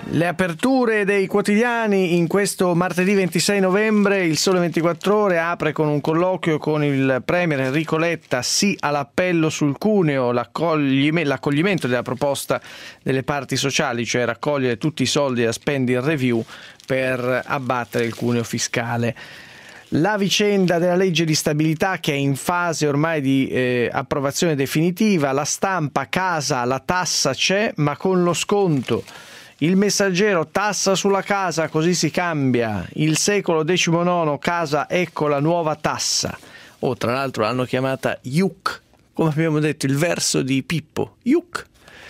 Le aperture dei quotidiani in questo martedì 26 novembre, il Sole 24 Ore apre con un colloquio con il Premier Enrico Letta, sì all'appello sul cuneo, l'accoglimento della proposta delle parti sociali, cioè raccogliere tutti i soldi da spending review per abbattere il cuneo fiscale. La vicenda della legge di stabilità che è in fase ormai di approvazione definitiva, la Stampa, casa, la tassa c'è ma con lo sconto. Il Messaggero, tassa sulla casa, così si cambia. Il Secolo XIX, casa, ecco la nuova tassa. Tra l'altro l'hanno chiamata IUC, come abbiamo detto, il verso di Pippo. IUC.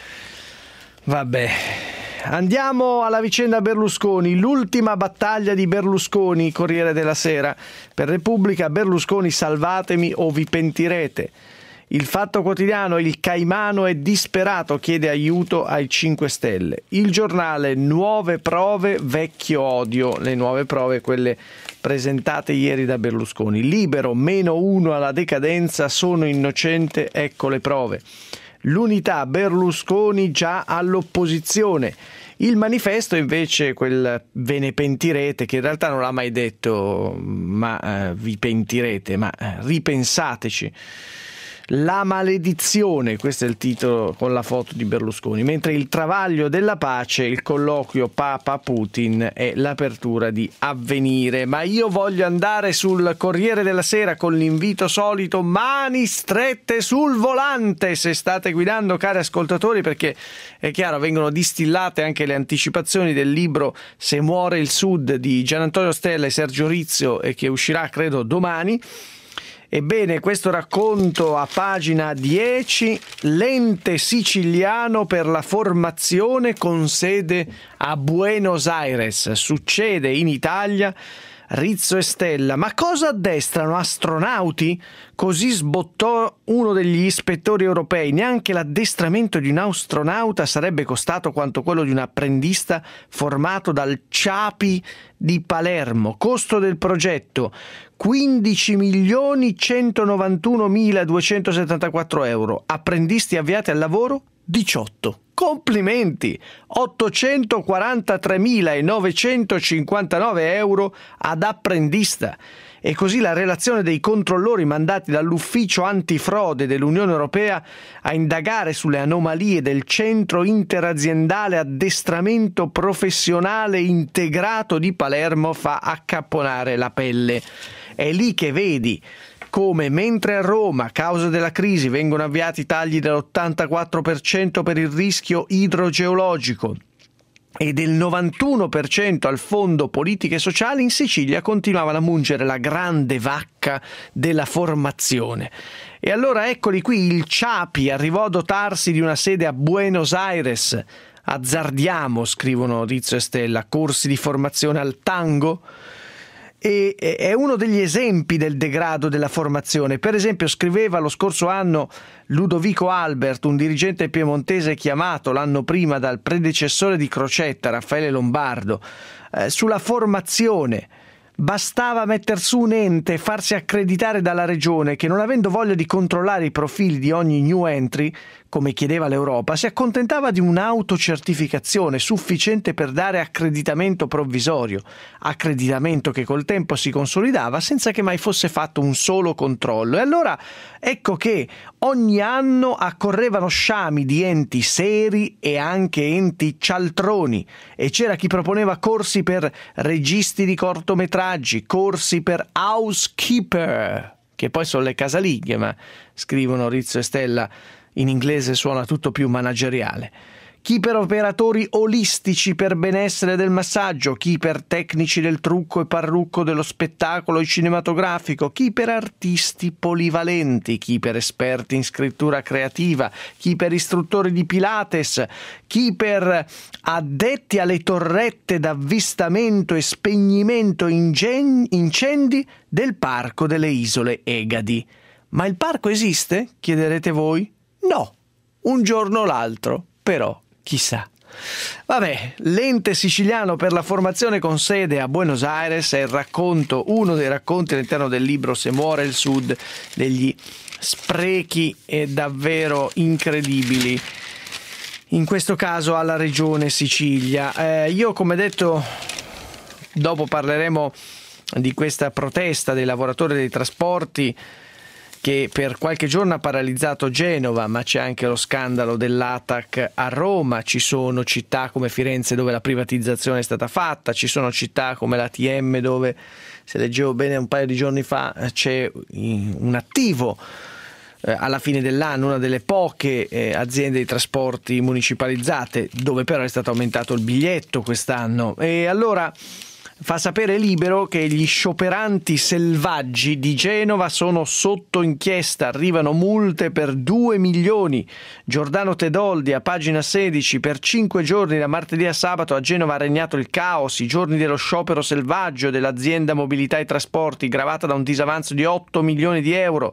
Vabbè. Andiamo alla vicenda Berlusconi, l'ultima battaglia di Berlusconi, Corriere della Sera. Per Repubblica, Berlusconi salvatemi o vi pentirete. Il Fatto Quotidiano, il Caimano è disperato, chiede aiuto ai 5 Stelle. Il Giornale, nuove prove, vecchio odio, le nuove prove quelle presentate ieri da Berlusconi. Libero, -1 alla decadenza, sono innocente, ecco le prove. L'Unità, Berlusconi già all'opposizione. Il Manifesto invece, quel ve ne pentirete, che in realtà non l'ha mai detto, ma vi pentirete, ma ripensateci. La maledizione, questo è il titolo con la foto di Berlusconi, mentre il travaglio della pace, il colloquio Papa-Putin è l'apertura di Avvenire. Ma io voglio andare sul Corriere della Sera con l'invito solito, mani strette sul volante se state guidando, cari ascoltatori, perché è chiaro, vengono distillate anche le anticipazioni del libro Se muore il Sud di Gianantonio Stella e Sergio Rizzo, e che uscirà credo domani. Ebbene, questo racconto a pagina 10, l'ente siciliano per la formazione con sede a Buenos Aires. Succede in Italia. Rizzo e Stella, ma cosa addestrano astronauti? Così sbottò uno degli ispettori europei. Neanche l'addestramento di un astronauta sarebbe costato quanto quello di un apprendista formato dal CIAPI di Palermo. Costo del progetto 15.191.274 euro. Apprendisti avviati al lavoro 18. Complimenti! 843.959 euro ad apprendista. E così la relazione dei controllori mandati dall'ufficio antifrode dell'Unione Europea a indagare sulle anomalie del centro interaziendale addestramento professionale integrato di Palermo fa accapponare la pelle. È lì che vedi come mentre a Roma, a causa della crisi, vengono avviati tagli dell'84% per il rischio idrogeologico e del 91% al fondo politiche sociali, in Sicilia continuavano a mungere la grande vacca della formazione. E allora eccoli qui, il CIAPI arrivò a dotarsi di una sede a Buenos Aires. Azzardiamo, scrivono Rizzo e Stella, corsi di formazione al tango. E è uno degli esempi del degrado della formazione. Per esempio, scriveva lo scorso anno Ludovico Albert, un dirigente piemontese chiamato l'anno prima dal predecessore di Crocetta, Raffaele Lombardo, sulla formazione. Bastava metter su un ente e farsi accreditare dalla regione che, non avendo voglia di controllare i profili di ogni new entry, come chiedeva l'Europa, si accontentava di un'autocertificazione sufficiente per dare accreditamento provvisorio, accreditamento che col tempo si consolidava senza che mai fosse fatto un solo controllo. E allora ecco che ogni anno accorrevano sciami di enti seri e anche enti cialtroni, e c'era chi proponeva corsi per registi di cortometraggi, corsi per housekeeper, che poi sono le casalinghe, ma scrivono Rizzo e Stella, in inglese suona tutto più manageriale. Chi per operatori olistici per benessere del massaggio, chi per tecnici del trucco e parrucco dello spettacolo cinematografico, chi per artisti polivalenti, chi per esperti in scrittura creativa, chi per istruttori di Pilates, chi per addetti alle torrette d'avvistamento e spegnimento incendi del Parco delle Isole Egadi. Ma il parco esiste? Chiederete voi? No, un giorno o l'altro, però chissà. Vabbè, l'ente siciliano per la formazione con sede a Buenos Aires è il racconto, uno dei racconti all'interno del libro Se muore il Sud, degli sprechi davvero incredibili in questo caso alla Regione Sicilia. Io, come detto, dopo parleremo di questa protesta dei lavoratori dei trasporti che per qualche giorno ha paralizzato Genova, ma c'è anche lo scandalo dell'ATAC a Roma, ci sono città come Firenze dove la privatizzazione è stata fatta, ci sono città come l'ATM dove, se leggevo bene un paio di giorni fa, c'è un attivo alla fine dell'anno, una delle poche aziende di trasporti municipalizzate dove però è stato aumentato il biglietto quest'anno. E allora fa sapere Libero che gli scioperanti selvaggi di Genova sono sotto inchiesta, arrivano multe per 2 milioni. Giordano Tedoldi a pagina 16: per 5 giorni da martedì a sabato a Genova ha regnato il caos, i giorni dello sciopero selvaggio dell'azienda Mobilità e Trasporti, gravata da un disavanzo di 8 milioni di euro.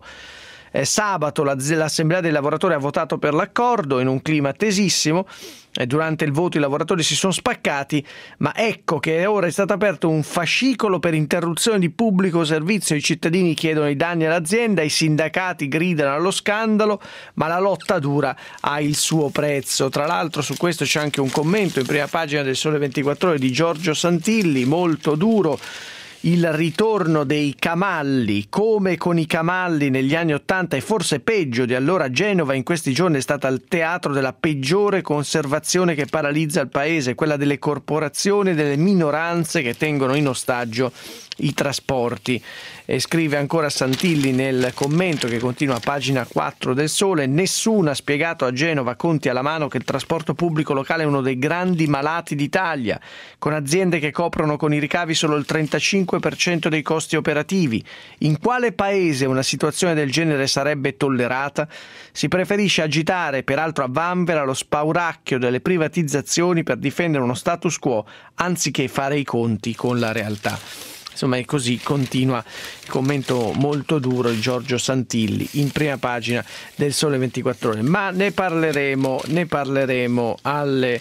Sabato l'Assemblea dei lavoratori ha votato per l'accordo in un clima tesissimo. Durante il voto i lavoratori si sono spaccati, ma ecco che ora è stato aperto un fascicolo per interruzione di pubblico servizio. I cittadini chiedono i danni all'azienda, i sindacati gridano allo scandalo, ma la lotta dura ha il suo prezzo. Tra l'altro su questo c'è anche un commento in prima pagina del Sole 24 Ore di Giorgio Santilli, molto duro. Il ritorno dei camalli, come con i camalli negli anni '80 e forse peggio di allora, Genova in questi giorni è stata il teatro della peggiore conservazione che paralizza il paese, quella delle corporazioni e delle minoranze che tengono in ostaggio i trasporti. E scrive ancora Santilli nel commento che continua a pagina 4 del Sole: nessuno ha spiegato a Genova, conti alla mano, che il trasporto pubblico locale è uno dei grandi malati d'Italia, con aziende che coprono con i ricavi solo il 35% dei costi operativi. In quale paese una situazione del genere sarebbe tollerata? Si preferisce agitare, peraltro a vanvera, lo spauracchio delle privatizzazioni per difendere uno status quo anziché fare i conti con la realtà. Insomma, è così, continua il commento molto duro di Giorgio Santilli in prima pagina del Sole 24 Ore. Ma ne parleremo alle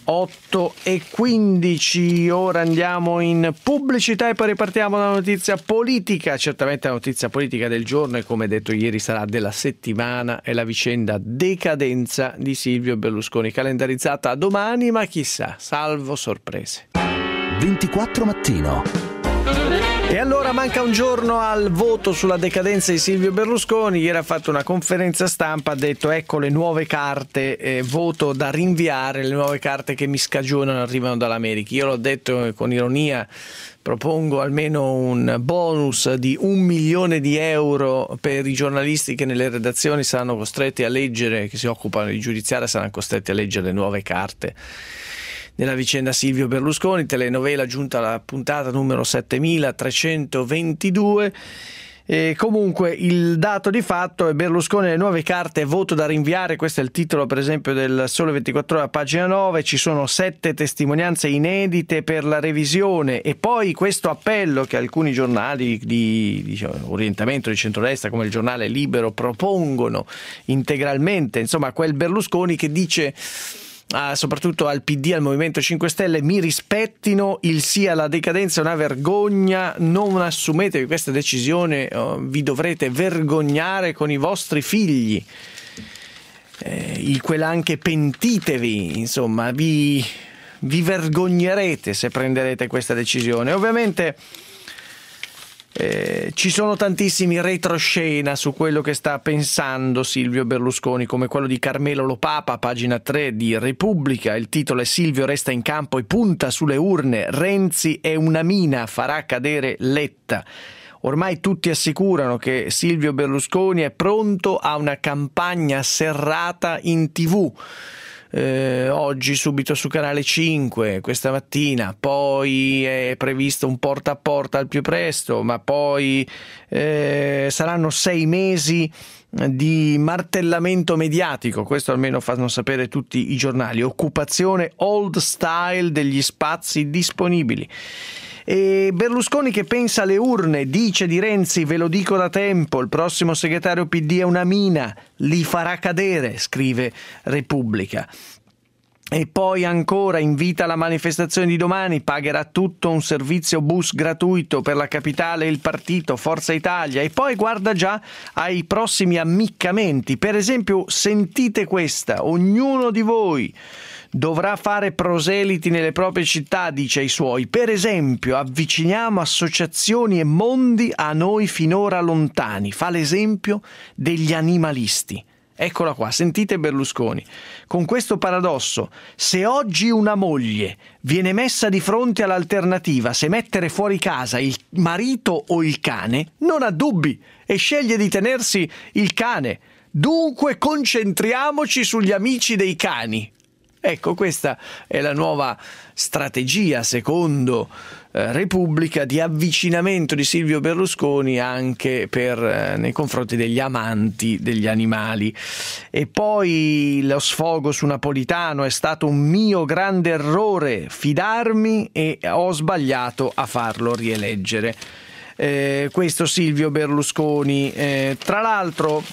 8:15. Ora andiamo in pubblicità e poi ripartiamo dalla notizia politica. Certamente la notizia politica del giorno, e come detto ieri sarà della settimana, è la vicenda decadenza di Silvio Berlusconi, calendarizzata a domani, ma chissà, salvo sorprese. 24 Mattino. E allora manca un giorno al voto sulla decadenza di Silvio Berlusconi. Ieri ha fatto una conferenza stampa, ha detto ecco le nuove carte, voto da rinviare, le nuove carte che mi scagionano arrivano dall'America. Io l'ho detto con ironia, propongo almeno un bonus di 1 milione di euro per i giornalisti che nelle redazioni saranno costretti a leggere, che si occupano di giudiziaria, saranno costretti a leggere le nuove carte nella vicenda Silvio Berlusconi. Telenovela giunta alla puntata numero 7322. E comunque il dato di fatto è Berlusconi, le nuove carte, voto da rinviare. Questo è il titolo per esempio del Sole 24 Ore a pagina 9. Ci sono 7 testimonianze inedite per la revisione e poi questo appello che alcuni giornali di orientamento di centrodestra come il giornale Libero propongono integralmente, insomma quel Berlusconi che dice soprattutto al PD, al Movimento 5 Stelle: mi rispettino, il sì alla decadenza è una vergogna, non assumetevi questa decisione, vi dovrete vergognare con i vostri figli, anche pentitevi, insomma vi vergognerete se prenderete questa decisione. Ovviamente ci sono tantissimi retroscena su quello che sta pensando Silvio Berlusconi, come quello di Carmelo Lopapa, pagina 3 di Repubblica. Il titolo è: Silvio resta in campo e punta sulle urne, Renzi è una mina, farà cadere Letta. Ormai tutti assicurano che Silvio Berlusconi è pronto a una campagna serrata in TV. Oggi subito su Canale 5, questa mattina, poi è previsto un porta a porta al più presto, ma poi saranno 6 mesi di martellamento mediatico, questo almeno fanno sapere tutti i giornali. Occupazione old style degli spazi disponibili. E Berlusconi che pensa alle urne, dice di Renzi: ve lo dico da tempo, il prossimo segretario PD è una mina, li farà cadere, scrive Repubblica. E poi ancora invita alla manifestazione di domani, pagherà tutto un servizio bus gratuito per la capitale e il partito Forza Italia, e poi guarda già ai prossimi ammiccamenti. Per esempio, sentite questa: ognuno di voi dovrà fare proseliti nelle proprie città, dice ai suoi. Per esempio, avviciniamo associazioni e mondi a noi finora lontani. Fa l'esempio degli animalisti. Eccola qua, sentite Berlusconi. Con questo paradosso: se oggi una moglie viene messa di fronte all'alternativa se mettere fuori casa il marito o il cane, non ha dubbi e sceglie di tenersi il cane. Dunque concentriamoci sugli amici dei cani. Ecco, questa è la nuova strategia, secondo Repubblica, di avvicinamento di Silvio Berlusconi anche nei confronti degli amanti degli animali. E poi lo sfogo su Napolitano: è stato un mio grande errore fidarmi e ho sbagliato a farlo rieleggere. Questo Silvio Berlusconi. Tra l'altro,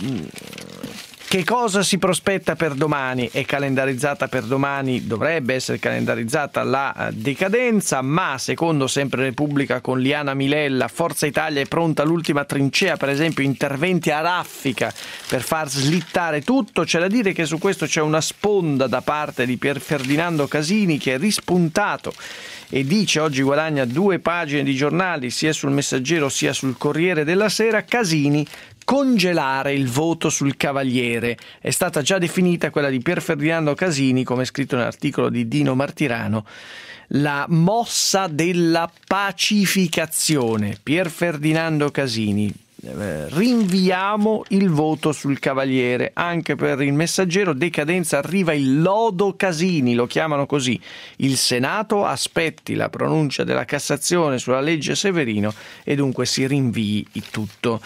che cosa si prospetta per domani? È calendarizzata per domani, dovrebbe essere calendarizzata la decadenza, ma secondo sempre Repubblica con Liana Milella, Forza Italia è pronta all'ultima trincea, per esempio interventi a raffica per far slittare tutto. C'è da dire che su questo c'è una sponda da parte di Pier Ferdinando Casini, che è rispuntato e dice, oggi guadagna 2 pagine di giornali sia sul Messaggero sia sul Corriere della Sera: Casini, congelare il voto sul Cavaliere. È stata già definita quella di Pier Ferdinando Casini, come scritto nell'articolo di Dino Martirano, la mossa della pacificazione. Pier Ferdinando Casini: rinviamo il voto sul Cavaliere. Anche per il Messaggero, decadenza, arriva il lodo Casini, lo chiamano così. Il Senato aspetti la pronuncia della Cassazione sulla legge Severino e dunque si rinvii tutto.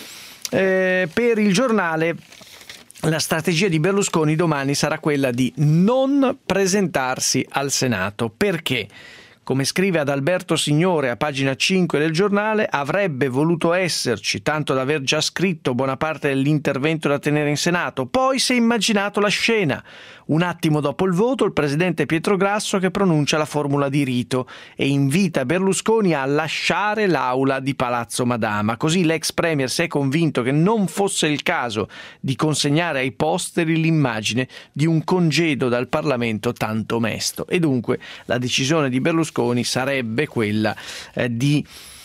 Per il Giornale, la strategia di Berlusconi domani sarà quella di non presentarsi al Senato. Perché? Come scrive Adalberto Signore a pagina 5 del Giornale, avrebbe voluto esserci, tanto da aver già scritto buona parte dell'intervento da tenere in Senato. Poi si è immaginato la scena: un attimo dopo il voto, il presidente Pietro Grasso che pronuncia la formula di rito e invita Berlusconi a lasciare l'aula di Palazzo Madama. Così l'ex premier si è convinto che non fosse il caso di consegnare ai posteri l'immagine di un congedo dal Parlamento tanto mesto. E dunque la decisione di Berlusconi sarebbe quella di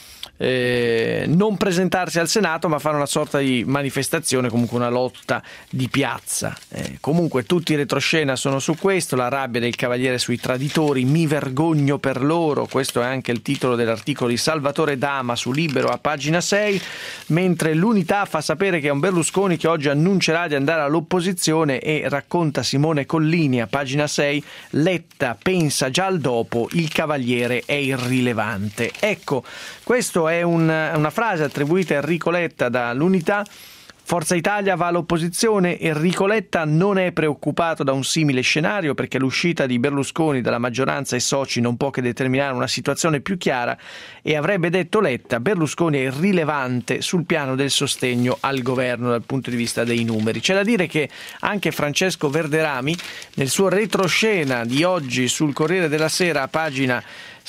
non presentarsi al Senato, ma fare una sorta di manifestazione, comunque una lotta di piazza. Comunque tutti in retroscena sono su questo: la rabbia del Cavaliere sui traditori, mi vergogno per loro. Questo è anche il titolo dell'articolo di Salvatore Dama su Libero a pagina 6, mentre l'Unità fa sapere che è un Berlusconi che oggi annuncerà di andare all'opposizione e racconta Simone Collini a pagina 6: Letta pensa già al dopo, il Cavaliere è irrilevante. Ecco, questo è una frase attribuita a Enrico Letta dall'Unità. Forza Italia va all'opposizione. Enrico Letta non è preoccupato da un simile scenario, perché l'uscita di Berlusconi dalla maggioranza e soci non può che determinare una situazione più chiara, e avrebbe detto Letta: Berlusconi è irrilevante sul piano del sostegno al governo dal punto di vista dei numeri. C'è da dire che anche Francesco Verderami, nel suo retroscena di oggi sul Corriere della Sera a pagina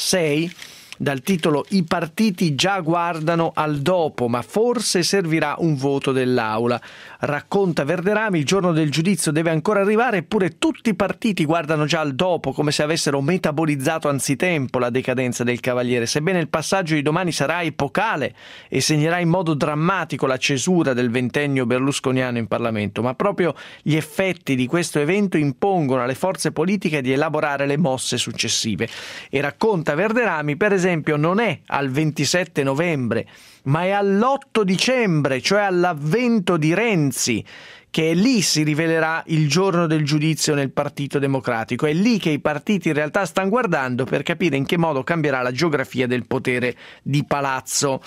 6, dal titolo "I partiti già guardano al dopo, ma forse servirà un voto dell'Aula", racconta Verderami: il giorno del giudizio deve ancora arrivare, eppure tutti i partiti guardano già al dopo, come se avessero metabolizzato anzitempo la decadenza del Cavaliere. Sebbene il passaggio di domani sarà epocale e segnerà in modo drammatico la cesura del ventennio berlusconiano in Parlamento, ma proprio gli effetti di questo evento impongono alle forze politiche di elaborare le mosse successive. E racconta Verderami, per esempio, non è al 27 novembre, ma è all'8 dicembre, cioè all'avvento di Renzi, che è lì si rivelerà il giorno del giudizio nel Partito Democratico. È lì che i partiti in realtà stanno guardando per capire in che modo cambierà la geografia del potere di palazzo.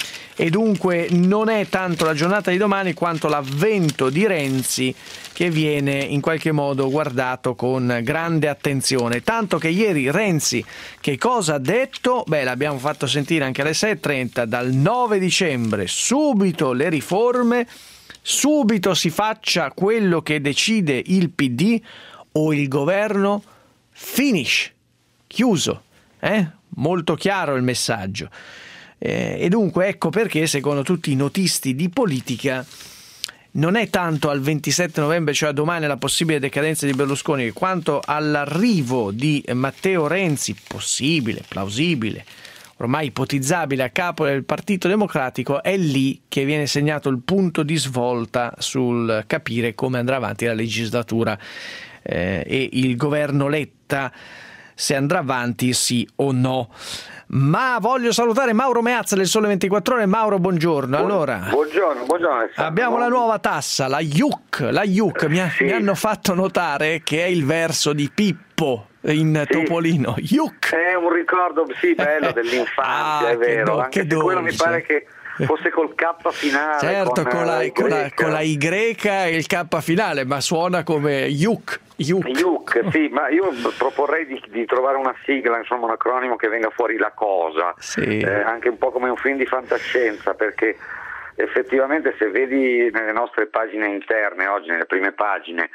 E dunque non è tanto la giornata di domani quanto l'avvento di Renzi che viene in qualche modo guardato con grande attenzione. Tanto che ieri Renzi che cosa ha detto? L'abbiamo fatto sentire anche alle 6:30. Dal 9 dicembre subito le riforme, subito si faccia quello che decide il PD o il governo finish, chiuso, molto chiaro il messaggio. E dunque ecco perché, secondo tutti i notisti di politica, non è tanto al 27 novembre, cioè a domani, la possibile decadenza di Berlusconi, quanto all'arrivo di Matteo Renzi, possibile, plausibile, ormai ipotizzabile, a capo del Partito Democratico. È lì che viene segnato il punto di svolta sul capire come andrà avanti la legislatura e il governo Letta, se andrà avanti sì o no. Ma voglio salutare Mauro Meazza del Sole 24 Ore. Mauro, buongiorno. Allora, buongiorno abbiamo la nuova tassa, la IUC. Mi hanno fatto notare che è il verso di Pippo in Topolino. IUC è un ricordo bello dell'infanzia, è vero, anche se quello mi pare che fosse col K finale. Certo, con la Y e il K finale, ma suona come IUC, sì, ma io proporrei di trovare una sigla, insomma un acronimo che venga fuori la cosa, anche un po' come un film di fantascienza, perché effettivamente se vedi nelle nostre pagine interne oggi, nelle prime pagine,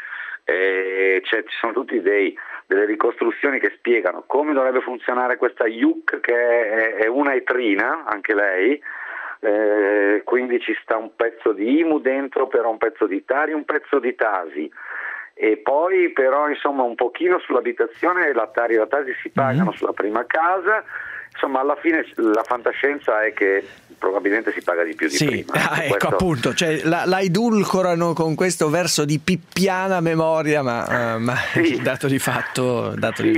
ci sono tutti delle ricostruzioni che spiegano come dovrebbe funzionare questa IUC, che è una etrina, anche lei. Quindi ci sta un pezzo di IMU dentro, però un pezzo di Tari, un pezzo di Tasi, e poi però insomma un pochino sull'abitazione, e la Tari e la Tasi si pagano sulla prima casa. Insomma, alla fine la fantascienza è che probabilmente si paga di più di prima. Ecco, appunto, cioè la edulcorano con questo verso di pippiana memoria, ma il dato di fatto.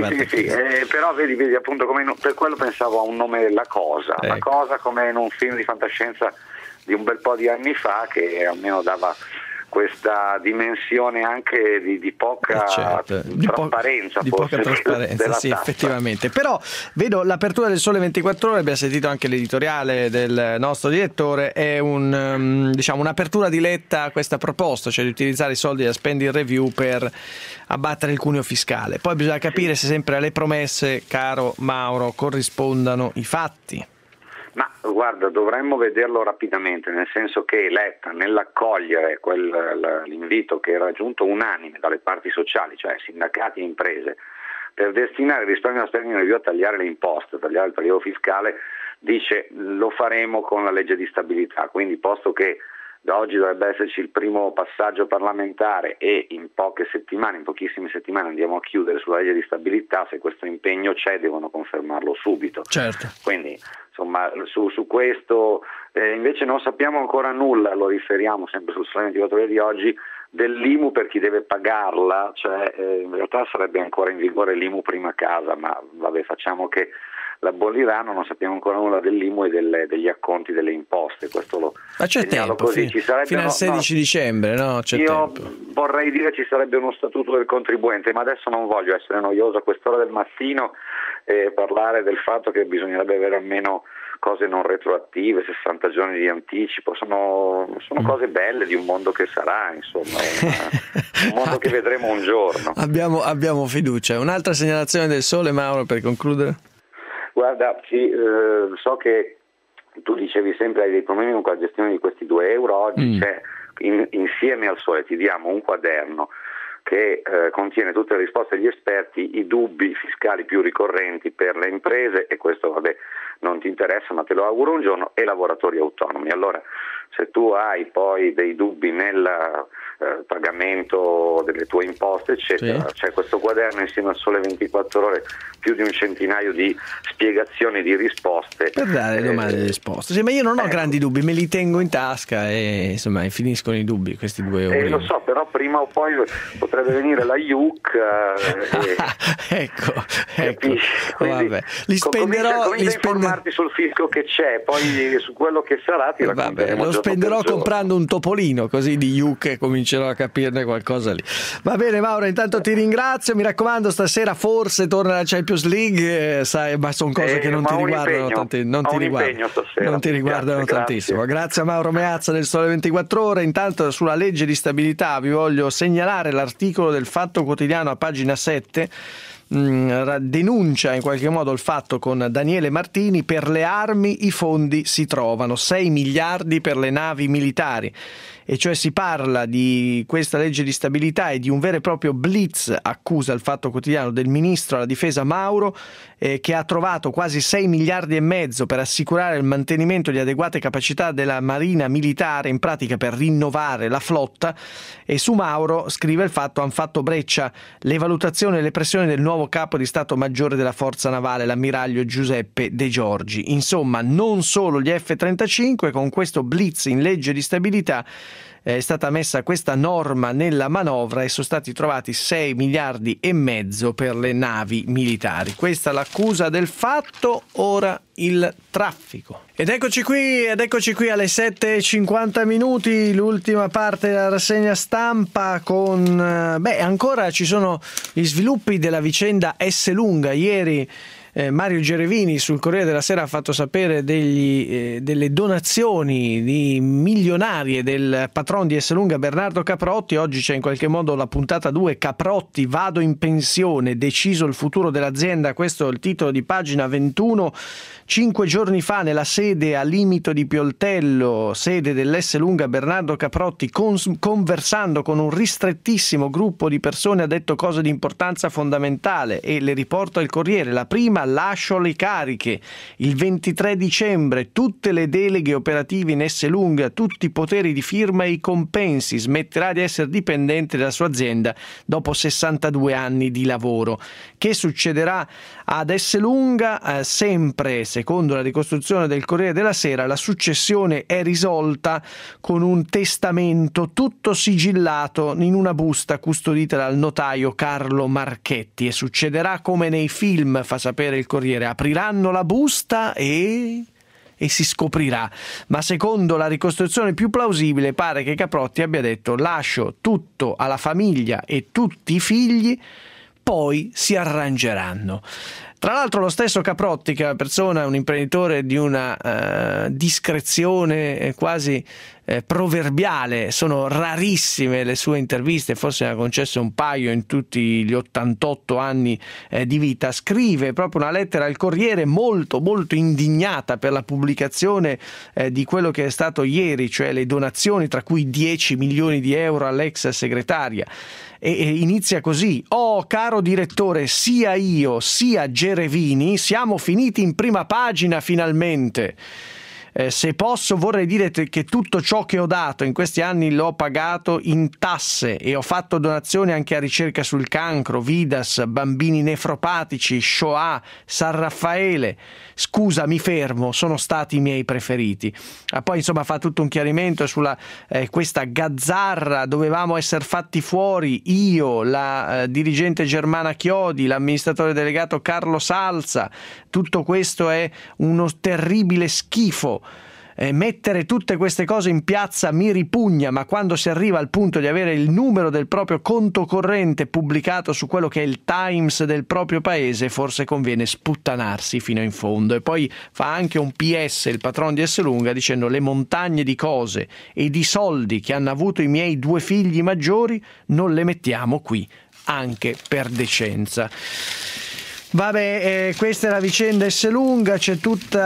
Però vedi appunto, per quello pensavo a un nome della cosa, la cosa come in un film di fantascienza di un bel po' di anni fa, che almeno dava questa dimensione anche di poca trasparenza, sì, effettivamente. Però vedo l'apertura del Sole 24 Ore, abbiamo sentito anche l'editoriale del nostro direttore, è un'apertura di Letta a questa proposta, cioè di utilizzare i soldi da spending review per abbattere il cuneo fiscale. Poi bisogna capire se sempre alle promesse, caro Mauro, corrispondano i fatti. Ma guarda, dovremmo vederlo rapidamente, nel senso che Letta, nell'accogliere l'invito che era giunto unanime dalle parti sociali, cioè sindacati e imprese, per destinare il risparmio da spending review a tagliare le imposte, a tagliare il prelievo fiscale, dice lo faremo con la legge di stabilità. Quindi, posto che da oggi dovrebbe esserci il primo passaggio parlamentare e in pochissime settimane andiamo a chiudere sulla legge di stabilità, se questo impegno c'è devono confermarlo subito. Certo. Quindi insomma su questo invece non sappiamo ancora nulla, lo riferiamo sempre sul Sole 24 Ore di oggi, dell'IMU per chi deve pagarla, cioè in realtà sarebbe ancora in vigore l'IMU prima casa, ma vabbè, facciamo che l'aboliranno, non sappiamo ancora nulla dell'IMU e degli acconti delle imposte. Questo lo ma c'è tempo, così. Fino al 16 dicembre, no? Io vorrei dire ci sarebbe uno statuto del contribuente, ma adesso non voglio essere noioso a quest'ora del mattino e parlare del fatto che bisognerebbe avere almeno cose non retroattive, 60 giorni di anticipo, sono cose belle di un mondo che sarà, insomma, un mondo che vedremo un giorno. Abbiamo fiducia. Un'altra segnalazione del Sole, Mauro, per concludere? Guarda, so che tu dicevi sempre hai dei problemi con la gestione di questi 2 euro, oggi c'è insieme al Sole, ti diamo un quaderno che contiene tutte le risposte degli esperti, i dubbi fiscali più ricorrenti per le imprese, e questo vabbè non ti interessa ma te lo auguro un giorno, e lavoratori autonomi. Allora, se tu hai poi dei dubbi nel pagamento delle tue imposte eccetera, c'è questo quaderno insieme al Sole 24 Ore, più di un centinaio di spiegazioni, di risposte per dare domande e risposte. Sì, ma io non ho grandi dubbi, me li tengo in tasca e insomma finiscono i dubbi, questi 2 euro. Lo so, però prima o poi potrebbe venire la IUC ecco. Quindi, vabbè, li spenderò comincia a informarti sul fisco che c'è, poi su quello che sarà ti racconteremo. Lo spenderò comprando un topolino, così di IUC comincerò a capirne qualcosa lì. Va bene Mauro, intanto ti ringrazio, mi raccomando stasera forse torna la Champions League, sai, ma sono cose che non ti riguardano, non ti riguardano tantissimo. Grazie a Mauro Meazza del Sole 24 Ore. Intanto sulla legge di stabilità vi voglio segnalare l'articolo del Fatto Quotidiano a pagina 7 denuncia in qualche modo il fatto con Daniele Martini: per le armi i fondi si trovano, 6 miliardi per le navi militari. E cioè si parla di questa legge di stabilità e di un vero e proprio blitz, accusa il Fatto Quotidiano, del ministro alla difesa Mauro, che ha trovato quasi 6 miliardi e mezzo per assicurare il mantenimento di adeguate capacità della Marina militare, in pratica per rinnovare la flotta. E su Mauro, scrive il Fatto, hanno fatto breccia le valutazioni e le pressioni del nuovo capo di Stato Maggiore della Forza Navale, l'ammiraglio Giuseppe De Giorgi. Insomma, non solo gli F-35, con questo blitz in legge di stabilità è stata messa questa norma nella manovra e sono stati trovati 6 miliardi e mezzo per le navi militari. Questa è l'accusa del Fatto. Ora il traffico. Ed eccoci qui alle 7:50 minuti, l'ultima parte della rassegna stampa con ancora ci sono gli sviluppi della vicenda Esselunga. Ieri Mario Gerevini sul Corriere della Sera ha fatto sapere delle donazioni di milionarie del patron di Esselunga, Bernardo Caprotti. Oggi c'è in qualche modo la puntata 2, Caprotti, vado in pensione, deciso il futuro dell'azienda. Questo è il titolo di pagina 21. 5 giorni fa nella sede a Limito di Pioltello, sede dell'Esselunga, Bernardo Caprotti, conversando con un ristrettissimo gruppo di persone, ha detto cose di importanza fondamentale e le riporta il Corriere. La prima: lascio le cariche. Il 23 dicembre tutte le deleghe operative in Esselunga, tutti i poteri di firma e i compensi. Smetterà di essere dipendente della sua azienda dopo 62 anni di lavoro. Che succederà ad Esselunga? Sempre secondo la ricostruzione del Corriere della Sera, la successione è risolta con un testamento tutto sigillato in una busta custodita dal notaio Carlo Marchetti, e succederà come nei film, fa sapere il Corriere: apriranno la busta e si scoprirà. Ma secondo la ricostruzione più plausibile pare che Caprotti abbia detto: lascio tutto alla famiglia e tutti i figli, poi si arrangeranno. Tra l'altro lo stesso Caprotti, che è una persona, un imprenditore di una discrezione quasi proverbiale, sono rarissime le sue interviste, forse ne ha concesse un paio in tutti gli 88 anni di vita, scrive proprio una lettera al Corriere molto molto indignata per la pubblicazione di quello che è stato ieri, cioè le donazioni, tra cui 10 milioni di euro all'ex segretaria. E inizia così: oh caro direttore, sia io sia Gerevini siamo finiti in prima pagina finalmente. Se posso vorrei dire che tutto ciò che ho dato in questi anni l'ho pagato in tasse e ho fatto donazioni anche a ricerca sul cancro, Vidas, bambini nefropatici, Shoah, San Raffaele. Scusa, mi fermo, sono stati i miei preferiti. Poi insomma fa tutto un chiarimento sulla questa gazzarra: dovevamo essere fatti fuori io, la dirigente Germana Chiodi, l'amministratore delegato Carlo Salza. Tutto questo è uno terribile schifo. Mettere tutte queste cose in piazza mi ripugna, ma quando si arriva al punto di avere il numero del proprio conto corrente pubblicato su quello che è il Times del proprio paese, forse conviene sputtanarsi fino in fondo. E poi fa anche un PS il patron di Esselunga dicendo: le montagne di cose e di soldi che hanno avuto i miei 2 figli maggiori non le mettiamo qui, anche per decenza. Vabbè, questa è la vicenda Esselunga. C'è tutto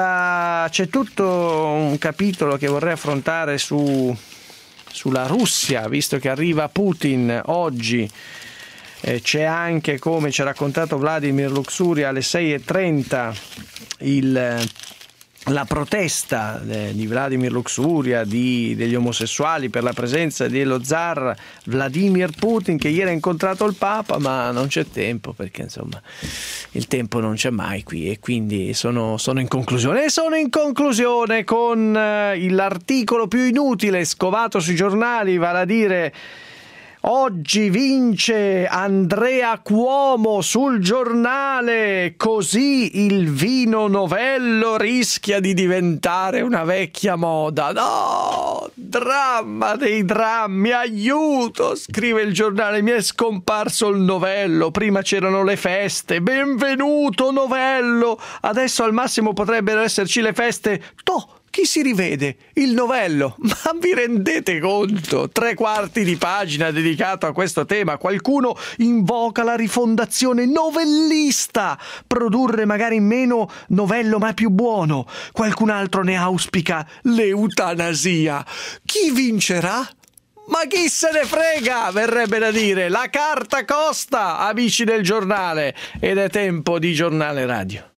un capitolo che vorrei affrontare sulla Russia, visto che arriva Putin oggi. C'è anche, come ci ha raccontato Vladimir Luxuria, alle 6:30 la protesta di Vladimir Luxuria degli omosessuali per la presenza dello zar Vladimir Putin, che ieri ha incontrato il Papa, ma non c'è tempo, perché insomma il tempo non c'è mai qui, e quindi sono in conclusione. E sono in conclusione con l'articolo più inutile scovato sui giornali, vale a dire: oggi vince Andrea Cuomo sul Giornale, così il vino novello rischia di diventare una vecchia moda. No, dramma dei drammi, aiuto, scrive il Giornale, mi è scomparso il novello, prima c'erano le feste, benvenuto novello, adesso al massimo potrebbero esserci le feste, chi si rivede? Il novello. Ma vi rendete conto? 3/4 di pagina dedicato a questo tema. Qualcuno invoca la rifondazione novellista, produrre magari meno novello ma più buono. Qualcun altro ne auspica l'eutanasia. Chi vincerà? Ma chi se ne frega, verrebbe da dire. La carta costa, amici del giornale, ed è tempo di giornale radio.